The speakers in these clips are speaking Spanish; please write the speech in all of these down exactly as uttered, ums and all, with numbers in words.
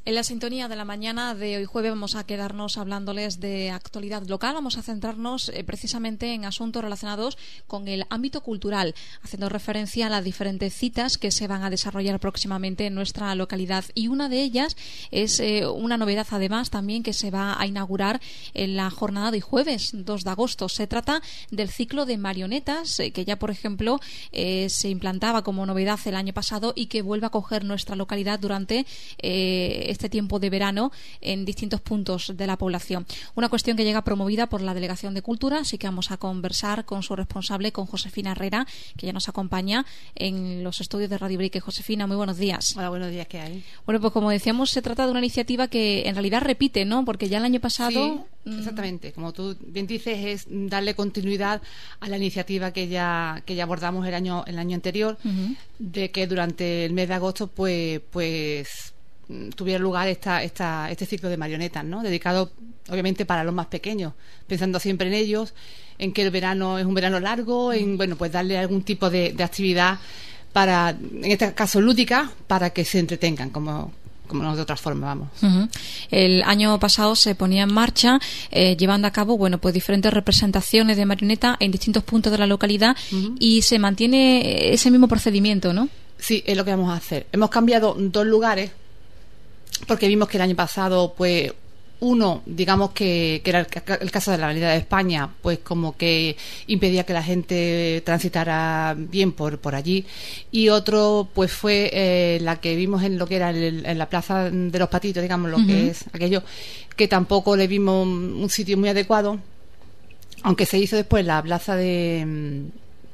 En la sintonía de la mañana de hoy jueves vamos a quedarnos hablándoles de actualidad local. Vamos a centrarnos eh, precisamente en asuntos relacionados con el ámbito cultural, haciendo referencia a las diferentes citas que se van a desarrollar próximamente en nuestra localidad. Y una de ellas es eh, una novedad, además, también que se va a inaugurar en la jornada de hoy jueves, dos de agosto. Se trata del ciclo de marionetas, eh, que ya, por ejemplo, eh, se implantaba como novedad el año pasado y que vuelve a coger nuestra localidad durante eh, este tiempo de verano en distintos puntos de la población. Una cuestión que llega promovida por la Delegación de Cultura, así que vamos a conversar con su responsable, con Josefina Herrera, que ya nos acompaña en los estudios de Radio Brique. Josefina, muy buenos días. Hola, buenos días, ¿qué hay? Bueno, pues como decíamos, se trata de una iniciativa que en realidad repite, ¿no? Porque ya el año pasado... Sí, exactamente. Como tú bien dices, es darle continuidad a la iniciativa que ya que ya abordamos el año el año anterior, uh-huh. de que durante el mes de agosto, pues pues tuviera lugar esta, esta, este ciclo de marionetas, ¿no? Dedicado obviamente para los más pequeños, pensando siempre en ellos, en que el verano es un verano largo, en bueno pues darle algún tipo de, de actividad para, en este caso lúdica, para que se entretengan, como como no de otra forma, vamos. Uh-huh. El año pasado se ponía en marcha, eh, llevando a cabo, bueno, pues diferentes representaciones de marioneta en distintos puntos de la localidad, uh-huh. y se mantiene ese mismo procedimiento, ¿no? Sí, es lo que vamos a hacer. Hemos cambiado dos lugares porque vimos que el año pasado, pues, uno, digamos que, que era el, el caso de la Avenida de España, pues como que impedía que la gente transitara bien por, por allí, y otro, pues fue eh, la que vimos en lo que era el, en la Plaza de los Patitos, digamos, lo uh-huh. que es aquello, que tampoco le vimos un sitio muy adecuado, aunque se hizo después la plaza de en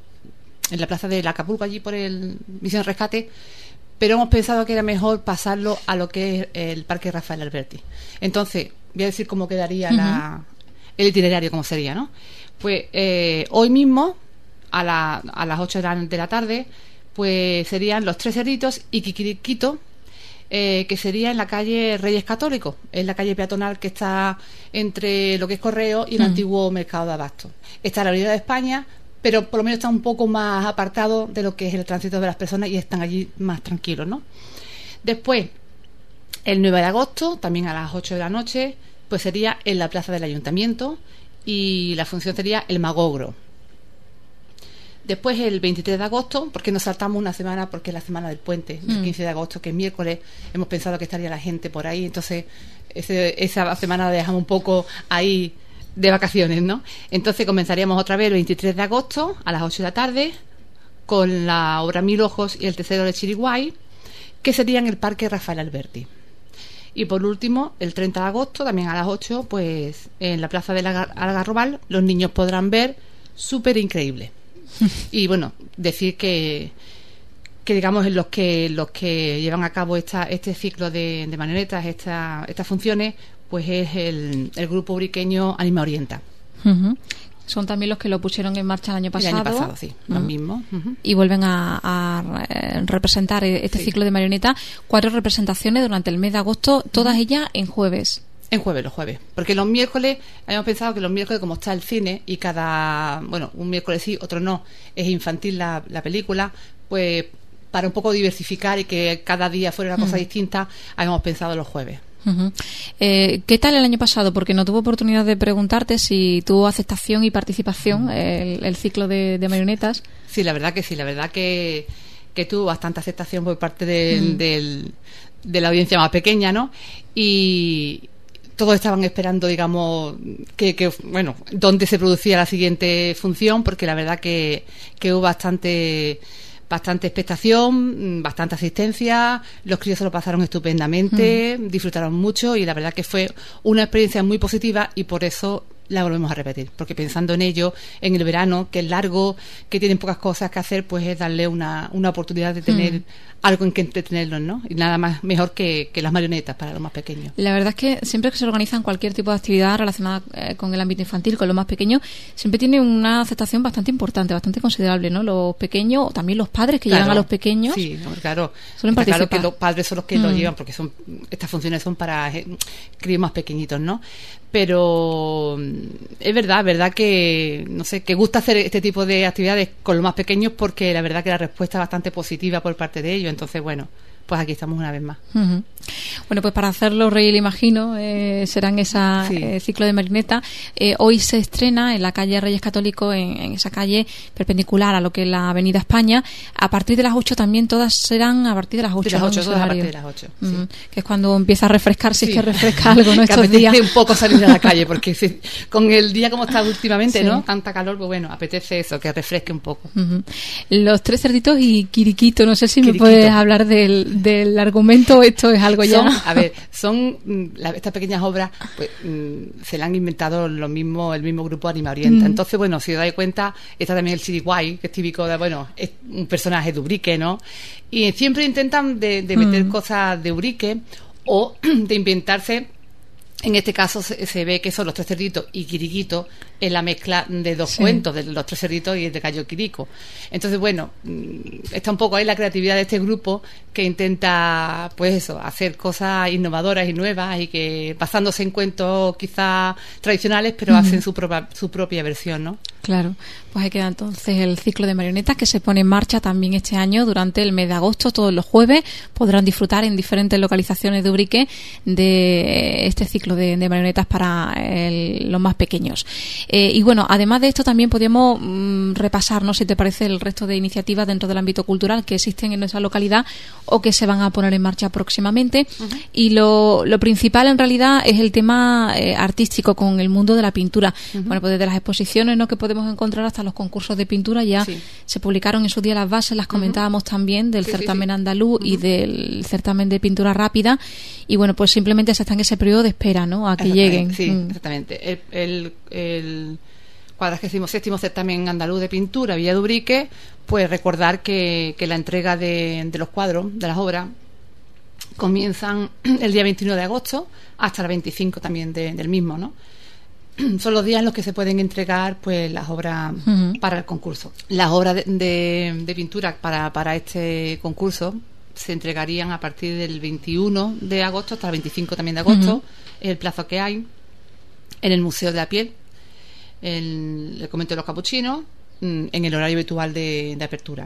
la plaza de la Acapulco, allí por el Misión Rescate, pero hemos pensado que era mejor pasarlo a lo que es el Parque Rafael Alberti. Entonces, voy a decir cómo quedaría uh-huh. la, el itinerario, cómo sería, ¿no? Pues eh, hoy mismo, a, la, a las ocho de la tarde, pues serían Los Tres Cerditos y Kikiriquito, eh, que sería en la calle Reyes Católicos, es la calle peatonal que está entre lo que es Correo y el uh-huh. antiguo Mercado de Abasto. Está la Avenida de España, pero por lo menos está un poco más apartado de lo que es el tránsito de las personas y están allí más tranquilos, ¿no? Después, el nueve de agosto, también a las ocho de la noche, pues sería en la plaza del Ayuntamiento y la función sería el Magogro. Después, el veintitrés de agosto, porque nos saltamos una semana, porque es la semana del puente, mm. el quince de agosto, que es miércoles, hemos pensado que estaría la gente por ahí, entonces ese, esa semana la dejamos un poco ahí de vacaciones, ¿no? Entonces comenzaríamos otra vez el veintitrés de agosto a las ocho de la tarde con la obra Mil Ojos y el Tercero de Chiriguay, que sería en el Parque Rafael Alberti. Y por último, el treinta de agosto, también a las ocho, pues en la Plaza del Algarrobal, los niños podrán ver Súper Increíble. Y bueno, decir que que digamos en los que los que llevan a cabo esta, este ciclo de, de marionetas, esta, estas funciones, pues es el, el grupo briqueño Anima Orienta. Uh-huh. Son también los que lo pusieron en marcha el año pasado. El año pasado, sí, uh-huh. los mismos. Uh-huh. Y vuelven a, a representar este sí. ciclo de marioneta. Cuatro representaciones durante el mes de agosto, todas uh-huh. ellas en jueves. En jueves, los jueves. Porque los miércoles, habíamos pensado que los miércoles, como está el cine, y cada, bueno, un miércoles sí, otro no, es infantil la, la película, pues para un poco diversificar y que cada día fuera una cosa uh-huh. distinta, habíamos pensado los jueves. Uh-huh. Eh, ¿Qué tal el año pasado? Porque no tuve oportunidad de preguntarte si tuvo aceptación y participación uh-huh. el, el ciclo de, de marionetas. Sí, la verdad que sí, la verdad que, que tuvo bastante aceptación por parte de, uh-huh. del, de la audiencia más pequeña, ¿no? Y todos estaban esperando, digamos, que, que bueno, dónde se producía la siguiente función, porque la verdad que, que hubo bastante bastante expectación, bastante asistencia, los críos se lo pasaron estupendamente, mm. disfrutaron mucho y la verdad que fue una experiencia muy positiva y por eso la volvemos a repetir, porque pensando en ello, en el verano, que es largo, que tienen pocas cosas que hacer, pues es darle una, una oportunidad de tener mm. algo en que entretenerlos, ¿no? Y nada más mejor que, que las marionetas para los más pequeños. La verdad es que siempre que se organizan cualquier tipo de actividad relacionada eh, con el ámbito infantil, con los más pequeños, siempre tiene una aceptación bastante importante, bastante considerable, ¿no? Los pequeños, o también los padres que claro, llevan a los pequeños. Sí, claro. Suelen participar. Claro que los padres son los que mm. lo llevan, porque son estas funciones son para eh, críos más pequeñitos, ¿no? Pero es verdad, verdad que no sé, que gusta hacer este tipo de actividades con los más pequeños porque la verdad que la respuesta es bastante positiva por parte de ellos, entonces bueno, pues aquí estamos una vez más. Uh-huh. Bueno, pues para hacerlo reír, imagino, eh, serán esa sí. eh, ciclo de marioneta. Eh, hoy se estrena en la calle Reyes Católicos, en, en esa calle perpendicular a lo que es la Avenida España. A partir de las ocho también, todas serán a partir de las ocho. De las ocho, todas a partir de las ocho. Uh-huh. Sí. Que es cuando empieza a refrescar, si sí. es que refresca algo, ¿no? Estos apetece días. un poco salir a la calle, porque si, con el día como está últimamente, sí. ¿no? Tanta calor, pues bueno, apetece eso, que refresque un poco. Uh-huh. Los tres cerditos y Quiriquito, no sé si Quiriquito. me puedes hablar del, del argumento, esto es algo ya... Son, a ver, son la, estas pequeñas obras, pues se le han inventado lo mismo, el mismo grupo Anima Orienta. Mm. Entonces, bueno, si os dais cuenta, está también el Chiriguay, que es típico de, bueno, es un personaje de Ubrique, ¿no? Y siempre intentan de, de meter mm. cosas de Ubrique o de inventarse. En este caso se, se ve que son los tres cerditos y Quiriquito en la mezcla de dos sí. cuentos, de los tres cerditos y el de Cayo Quirico. Entonces, bueno, está un poco ahí la creatividad de este grupo que intenta, pues eso, hacer cosas innovadoras y nuevas y que basándose en cuentos quizás tradicionales, pero uh-huh. hacen su propia, su propia versión, ¿no? Claro, pues ahí queda entonces el ciclo de marionetas que se pone en marcha también este año durante el mes de agosto. Todos los jueves podrán disfrutar en diferentes localizaciones de Ubrique de este ciclo de, de marionetas para el, los más pequeños. Eh, y bueno, además de esto también podríamos mmm, repasar, no sé si te parece, el resto de iniciativas dentro del ámbito cultural que existen en nuestra localidad o que se van a poner en marcha próximamente. Uh-huh. Y lo, lo principal en realidad es el tema eh, artístico con el mundo de la pintura. Uh-huh. Bueno, pues desde las exposiciones, ¿no?, que podemos encontrar hasta los concursos de pintura ya sí. se publicaron en su día las bases, las comentábamos uh-huh. también del sí, certamen sí, sí. andaluz uh-huh. y del certamen de pintura rápida, y bueno, pues simplemente se está en ese periodo de espera, ¿no?, a que lleguen. Sí, mm. exactamente. El, el, el cuadragésimo séptimo certamen andaluz de pintura Villa de Ubrique, pues recordar que, que la entrega de, de los cuadros, de las obras, comienzan el día veintiuno de agosto hasta el veinticinco también de, del mismo, ¿no? Son los días en los que se pueden entregar pues las obras uh-huh. para el concurso. Las obras de, de, de pintura para, para este concurso se entregarían a partir del veintiuno de agosto hasta el veinticinco también de agosto, uh-huh. el plazo que hay en el Museo de la Piel, en el Convento de los Capuchinos, en el horario habitual de, de apertura.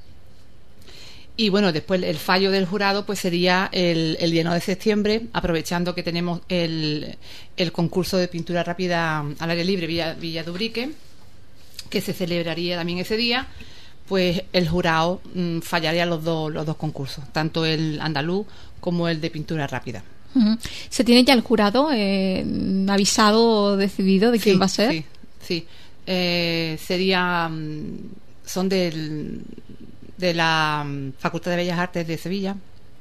Y bueno, después el fallo del jurado pues sería el, el día nueve de septiembre, aprovechando que tenemos el, el concurso de pintura rápida al aire libre Villa, Villa de Ubrique, que se celebraría también ese día. Pues el jurado mmm, fallaría los dos los dos concursos, tanto el andaluz como el de pintura rápida. Uh-huh. ¿Se tiene ya el jurado eh, avisado o decidido de quién sí, va a ser? Sí, sí. Eh, sería son del de la Facultad de Bellas Artes de Sevilla.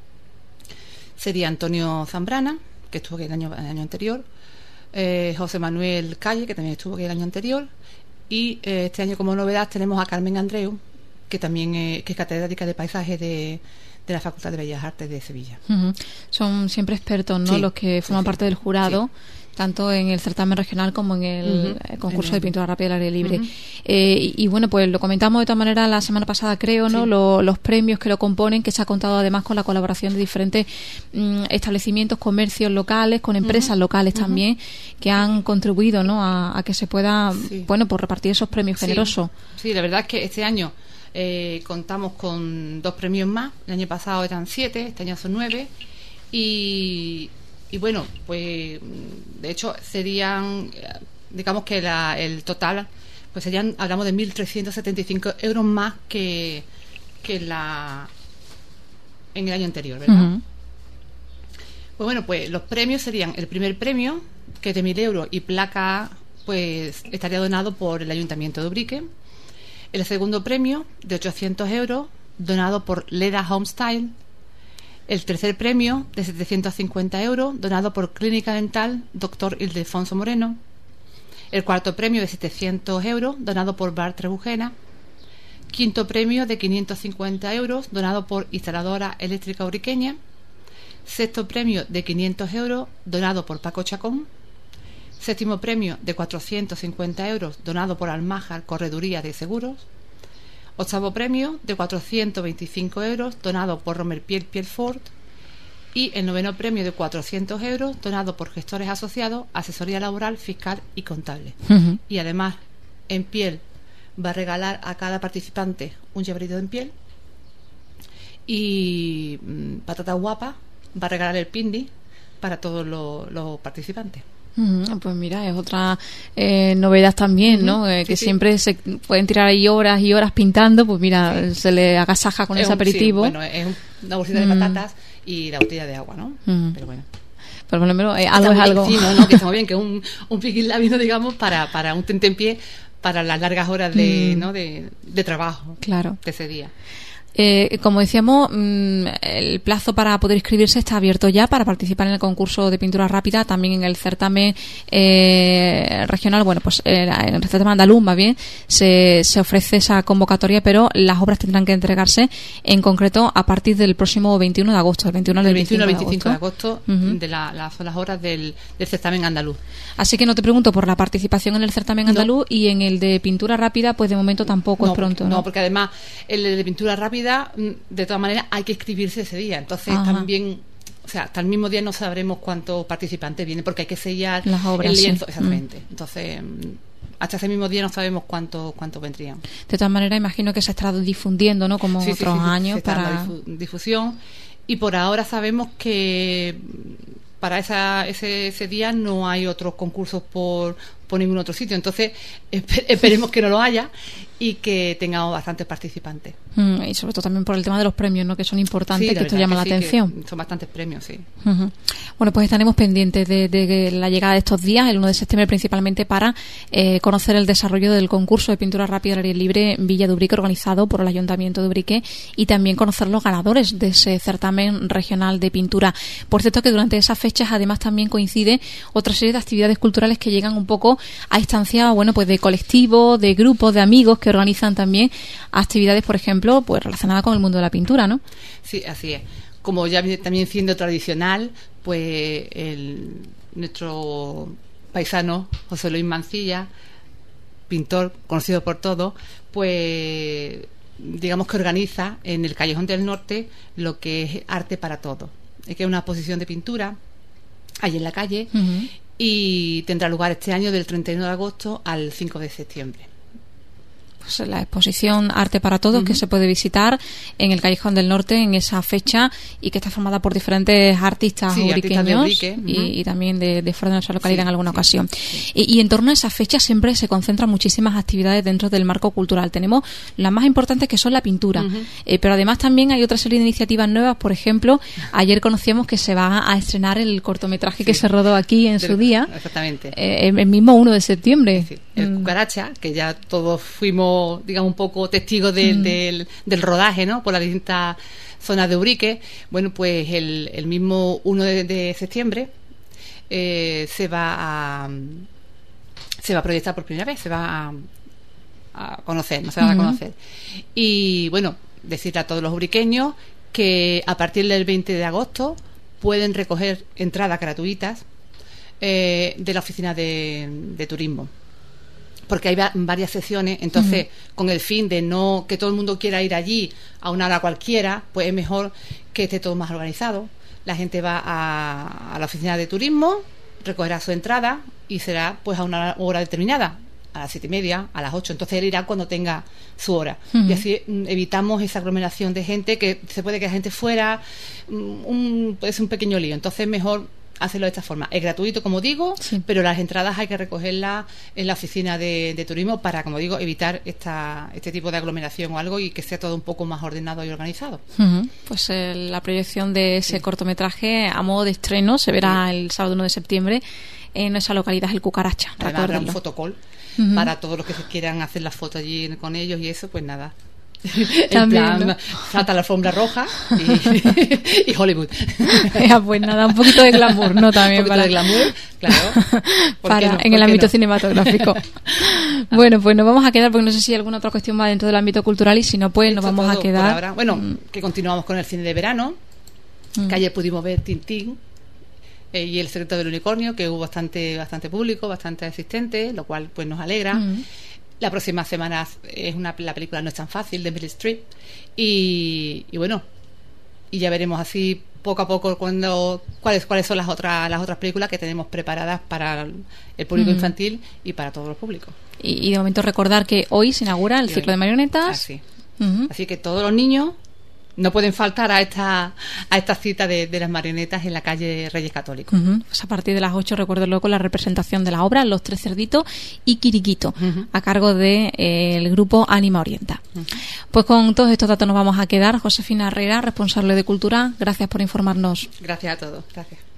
Sería Antonio Zambrana, que estuvo aquí el año, el año anterior, eh, José Manuel Calle, que también estuvo aquí el año anterior, y eh, este año como novedad tenemos a Carmen Andreu, que también eh, que es catedrática de paisaje de, de la Facultad de Bellas Artes de Sevilla. Uh-huh. Son siempre expertos, ¿no?, sí, los que forman sí, parte del jurado. Sí. Tanto en el certamen regional como en el uh-huh. concurso en el... de pintura rápida al aire libre. Uh-huh. Eh, y, y bueno, pues lo comentamos de todas maneras la semana pasada, creo, ¿no? Sí. Lo, los premios que lo componen, que se ha contado además con la colaboración de diferentes mm, establecimientos, comercios locales, con empresas uh-huh. locales uh-huh. también, que han contribuido, ¿no?, a, a que se pueda, sí. bueno, pues repartir esos premios sí. generosos. Sí, la verdad es que este año eh, contamos con dos premios más. El año pasado eran siete, este año son nueve. Y... Y bueno, pues de hecho serían, digamos que la, el total, pues serían, hablamos de mil trescientos setenta y cinco euros más que, que la en el año anterior, ¿verdad? Uh-huh. Pues bueno, pues los premios serían, el primer premio, que es de mil euros y placa, pues estaría donado por el Ayuntamiento de Ubrique. El segundo premio, de ochocientos euros, donado por Leda Homestyle. El tercer premio, de setecientos cincuenta euros, donado por Clínica Dental Doctor Ildefonso Moreno. El cuarto premio, de setecientos euros, donado por Bar Trebujena. Quinto premio, de quinientos cincuenta euros, donado por Instaladora Eléctrica Ubriqueña. Sexto premio, de quinientos euros, donado por Paco Chacón. Séptimo premio, de cuatrocientos cincuenta euros, donado por Almájar Correduría de Seguros. Octavo premio, de cuatrocientos veinticinco euros, donado por Romer Piel Pielfort. Y el noveno premio, de cuatrocientos euros, donado por Gestores Asociados, Asesoría Laboral, Fiscal y Contable. Uh-huh. Y además, En Piel va a regalar a cada participante un llaverito en piel. y mm, Patata Guapa va a regalar el pindi para todos los, los participantes. Mm, pues mira, es otra eh, novedad también, ¿no? Eh, que sí, siempre sí. se pueden tirar ahí horas y horas pintando, pues mira, sí. se le agasaja con es ese un, aperitivo. Sí, bueno, es una bolsita mm. de patatas y la botella de agua, ¿no? Mm. Pero bueno. Pero por lo menos eh, algo es algo. Sí, no, no, que está muy bien, que es un, un piquín labio, digamos, para, para un tentempié, para las largas horas de, mm. ¿no? de, de trabajo claro. de ese día. Eh, como decíamos, mmm, el plazo para poder inscribirse está abierto ya para participar en el concurso de pintura rápida, también en el certamen eh, regional, bueno, pues eh, en el certamen andaluz más bien, se, se ofrece esa convocatoria, pero las obras tendrán que entregarse en concreto a partir del próximo veintiuno de agosto, del veintiuno al veinticinco de agosto, uh-huh. de la, las, las horas del, del certamen andaluz. Así que no te pregunto por la participación en el certamen andaluz no. y en el de pintura rápida, pues de momento tampoco no, es pronto. No, no, porque además el de pintura rápida de todas maneras hay que inscribirse ese día, entonces Ajá. también, o sea, hasta el mismo día no sabremos cuántos participantes vienen porque hay que sellar las obras, el lienzo, sí. exactamente. Mm. Entonces, hasta ese mismo día no sabemos cuántos cuántos vendrían. De todas maneras, imagino que se estará difundiendo, ¿no? Como sí, otros sí, sí, años se para difu- difusión y por ahora sabemos que para esa, ese, ese día no hay otros concursos por, por ningún otro sitio, entonces esper- esperemos que no lo haya y que tengamos bastantes participantes. Mm, y sobre todo también por el tema de los premios, ¿no? Que son importantes, sí, que esto llama que la sí, atención. Son bastantes premios, sí. Uh-huh. Bueno, pues estaremos pendientes de, de la llegada de estos días, el uno de septiembre principalmente, para eh, conocer el desarrollo del concurso de pintura rápida al aire libre Villa de Ubrique, organizado por el Ayuntamiento de Ubrique, y también conocer los ganadores de ese certamen regional de pintura. Por cierto, que durante esas fechas además también coincide otra serie de actividades culturales que llegan un poco a instancia, bueno, pues de colectivos, de grupos, de amigos que organizan también actividades, por ejemplo, pues relacionadas con el mundo de la pintura, ¿no? Sí, así es. Como ya también siendo tradicional, pues el, nuestro paisano José Luis Mancilla, pintor conocido por todos, pues digamos que organiza en el Callejón del Norte lo que es Arte para Todos. Es que es una exposición de pintura allí en la calle uh-huh. y tendrá lugar este año del treinta y uno de agosto al cinco de septiembre. Pues la exposición Arte para Todos, uh-huh. que se puede visitar en el Callejón del Norte en esa fecha y que está formada por diferentes artistas sí, ubriqueños Ubrique, uh-huh. y, y también de, de fuera de nuestra localidad sí, en alguna sí, ocasión. Sí. Y, y en torno a esa fecha siempre se concentran muchísimas actividades dentro del marco cultural. Tenemos las más importantes, que son la pintura, uh-huh. eh, pero además también hay otra serie de iniciativas nuevas. Por ejemplo, ayer conocíamos que se va a estrenar el cortometraje sí. que se rodó aquí en Del, su día, exactamente. Eh, el mismo uno de septiembre. Sí, el mm. Cucaracha, que ya todos fuimos, digamos, un poco testigos de, mm. del, del rodaje, ¿no? Por las distintas zonas de Ubrique. Bueno, pues el, el mismo uno de, de septiembre eh, se va a se va a proyectar por primera vez, se va a, a conocer, no se va mm. a conocer. Y bueno, decirle a todos los ubriqueños que a partir del veinte de agosto pueden recoger entradas gratuitas eh, de la oficina de, de turismo, porque hay va- varias sesiones, entonces uh-huh. con el fin de no que todo el mundo quiera ir allí a una hora cualquiera, pues es mejor que esté todo más organizado. La gente va a, a la oficina de turismo, recogerá su entrada y será pues a una hora determinada, a las siete y media, a las ocho, entonces él irá cuando tenga su hora. Uh-huh. Y así mm, evitamos esa aglomeración de gente, que se puede que la gente fuera, un, es un pequeño lío, entonces mejor hacerlo de esta forma. Es gratuito, como digo, sí. pero las entradas hay que recogerlas en la oficina de, de turismo para, como digo, evitar esta, este tipo de aglomeración o algo y que sea todo un poco más ordenado y organizado. Uh-huh. Pues eh, la proyección de ese sí. cortometraje a modo de estreno se verá sí. el sábado uno de septiembre en nuestra localidad, el Cucaracha. Además habrá un fotocall uh-huh. para todos los que se quieran hacer la foto allí con ellos y eso, pues nada. También, en plan, ¿no? Salta la alfombra roja y, y Hollywood. Ya, pues nada, un poquito de glamour, ¿no? También un poquito para de glamour, claro. Para, no? en el ámbito no? cinematográfico. Bueno, pues nos vamos a quedar, porque no sé si hay alguna otra cuestión más dentro del ámbito cultural, y si no, pues Esto nos vamos a quedar. Bueno, mm. que continuamos con el cine de verano, mm. que ayer pudimos ver Tintín eh, y El secreto del unicornio, que hubo bastante bastante público, bastante asistente, lo cual pues nos alegra. Mm. La próxima semana es una la película No es tan fácil, de Meryl Streep, y, y bueno, y ya veremos así poco a poco cuando cuáles cuáles son las otras las otras películas que tenemos preparadas para el público mm. infantil y para todos los públicos. Y, y de momento recordar que hoy se inaugura el ciclo de marionetas. Así. Uh-huh. Así que todos los niños no pueden faltar a esta a esta cita de, de las marionetas en la calle Reyes Católicos. Uh-huh. Pues a partir de las ocho, recuérdenlo, con la representación de la obra Los Tres Cerditos y Quiriquito, uh-huh. a cargo del de, eh, grupo Ánima Orienta. Uh-huh. Pues con todos estos datos nos vamos a quedar. Josefina Herrera, responsable de Cultura, gracias por informarnos. Gracias a todos. Gracias.